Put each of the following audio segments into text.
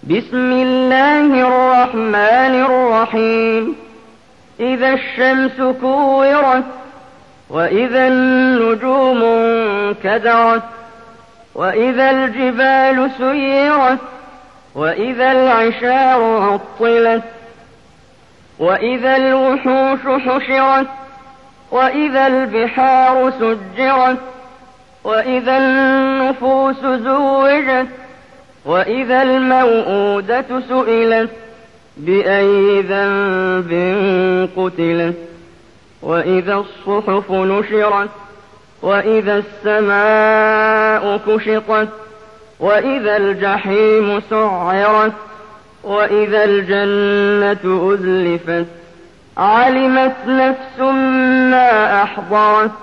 بسم الله الرحمن الرحيم إذا الشمس كورت وإذا النجوم انكدرت وإذا الجبال سيرت وإذا العشار عطلت وإذا الوحوش حشرت وإذا البحار سجرت وإذا النفوس زوجت وإذا الموءودة سئلت بأي ذنب قتلت وإذا الصحف نشرت وإذا السماء كشطت وإذا الجحيم سعرت وإذا الجنة أزلفت علمت نفس ما أحضرت.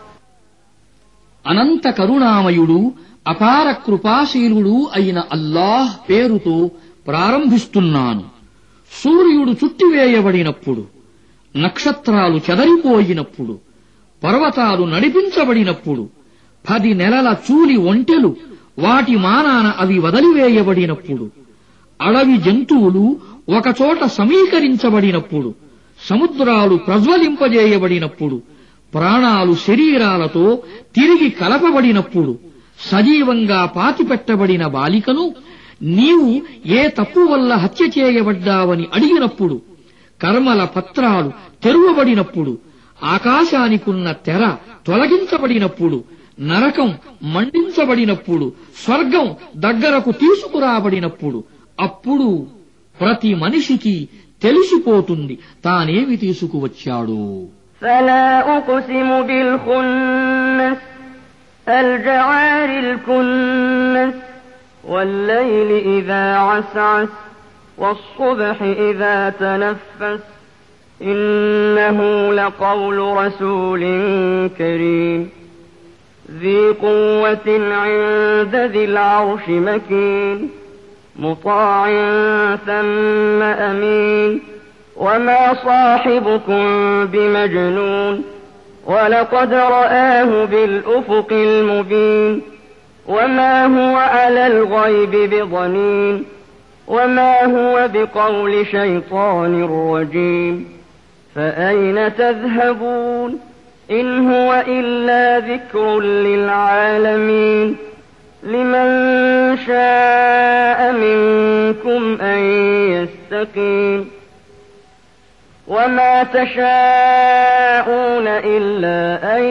అనంత కరుణామయుడు అపార కృపాశీలుడు అయిన అల్లాహ్ పేరుతో ప్రారంభిస్తున్నాను. సూర్యుడు చుట్టివేయబడినప్పుడు, నక్షత్రాలు చెదరిపోయినప్పుడు, పర్వతాలు నడిపించబడినప్పుడు, 10 నెలల చూలి ఒంటెలు వాటి మానాన అవి వదిలివేయబడినప్పుడు, అడవి జంతువులు ఒకచోట సమీకరించబడినప్పుడు, సముద్రాలు ప్రజ్వలింపజేయబడినప్పుడు, ప్రాణాలు శరీరాలతో తిరిగి కలపబడినప్పుడు, సజీవంగా పాతిపెట్టబడిన బాలికను నీవు ఏ తప్పు వల్ల హత్య చేయబడ్డావని అడిగినప్పుడు, కర్మల పత్రాలు తెరువబడినప్పుడు, ఆకాశానికున్న తెర తొలగించబడినప్పుడు, నరకం మండించబడినప్పుడు, స్వర్గం దగ్గరకు తీసుకురాబడినప్పుడు, అప్పుడు ప్రతి మనిషికి తెలిసిపోతుంది తానేమి తీసుకువచ్చాడో. فلا أقسم بالخنس الجوار الكنس والليل إذا عسعس والصبح إذا تنفس إنه لقول رسول كريم ذي قوة عند ذي العرش مكين مطاع ثم أمين وما صاحبكم بمجنون ولقد رآه بالأفق المبين وما هو على الغيب بضنين وما هو بقول شيطان رجيم فأين تذهبون إن هو إلا ذكر للعالمين لمن شاء منكم أن يستقيم وما تشاءون إلا أن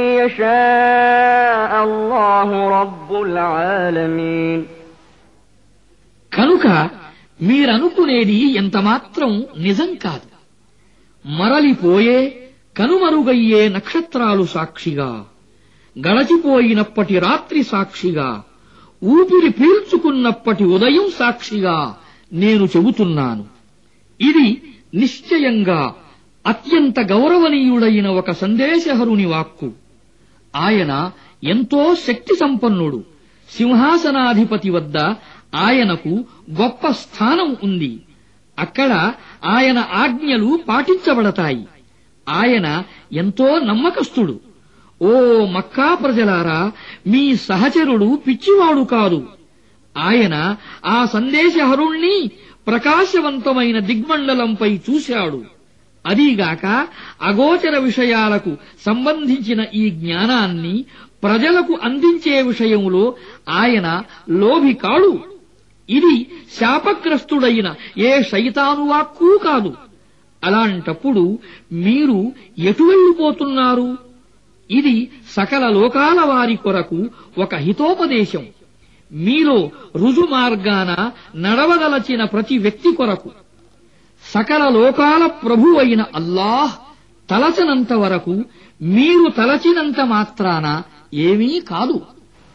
يشاء الله رب العالمين. కనుక మీరనుకునేది ఎంతమాత్రం నిజం కాదు. మరలిపోయే కనుమరుగయ్యే నక్షత్రాలు సాక్షిగా, గడచిపోయినప్పటి రాత్రి సాక్షిగా, ఊపిరి పీల్చుకున్నప్పటి ఉదయం సాక్షిగా నేను చెబుతున్నాను. ఇది నిశ్చయంగా అత్యంత గౌరవనీయుడైన ఒక సందేశహరుని వాక్కు. ఆయన ఎంతో శక్తి సంపన్నుడు. సింహాసనాధిపతి వద్ద ఆయనకు గొప్ప స్థానం ఉంది. అక్కడ ఆయన ఆజ్ఞలు పాటించబడతాయి. ఆయన ఎంతో నమ్మకస్తుడు. ఓ మక్కా ప్రజలారా, మీ సహచరుడు పిచ్చివాడు కాదు. ఆయన ఆ సందేశహరుణ్ణి ప్రకాశవంతమైన దిగ్మండలంపై చూశాడు. అదీగాక అగోచర విషయాలకు సంబంధించిన ఈ జ్ఞానాన్ని ప్రజలకు అందించే విషయంలో ఆయన లోభి కాడు. ఇది శాపగ్రస్తుడైన ఏ శైతాను వాక్కూ కాదు. అలాంటప్పుడు మీరు ఎటు వెళ్ళిపోతున్నారు? ఇది సకల లోకాల వారి కొరకు ఒక హితోపదేశం. మీలో రుజుమార్గాన నడవదలచిన ప్రతి వ్యక్తి కొరకు. సకల లోకాల ప్రభువైన అల్లాహ్ తలచనంత వరకు మీరు తలచినంత మాత్రాన ఏమీ కాదు.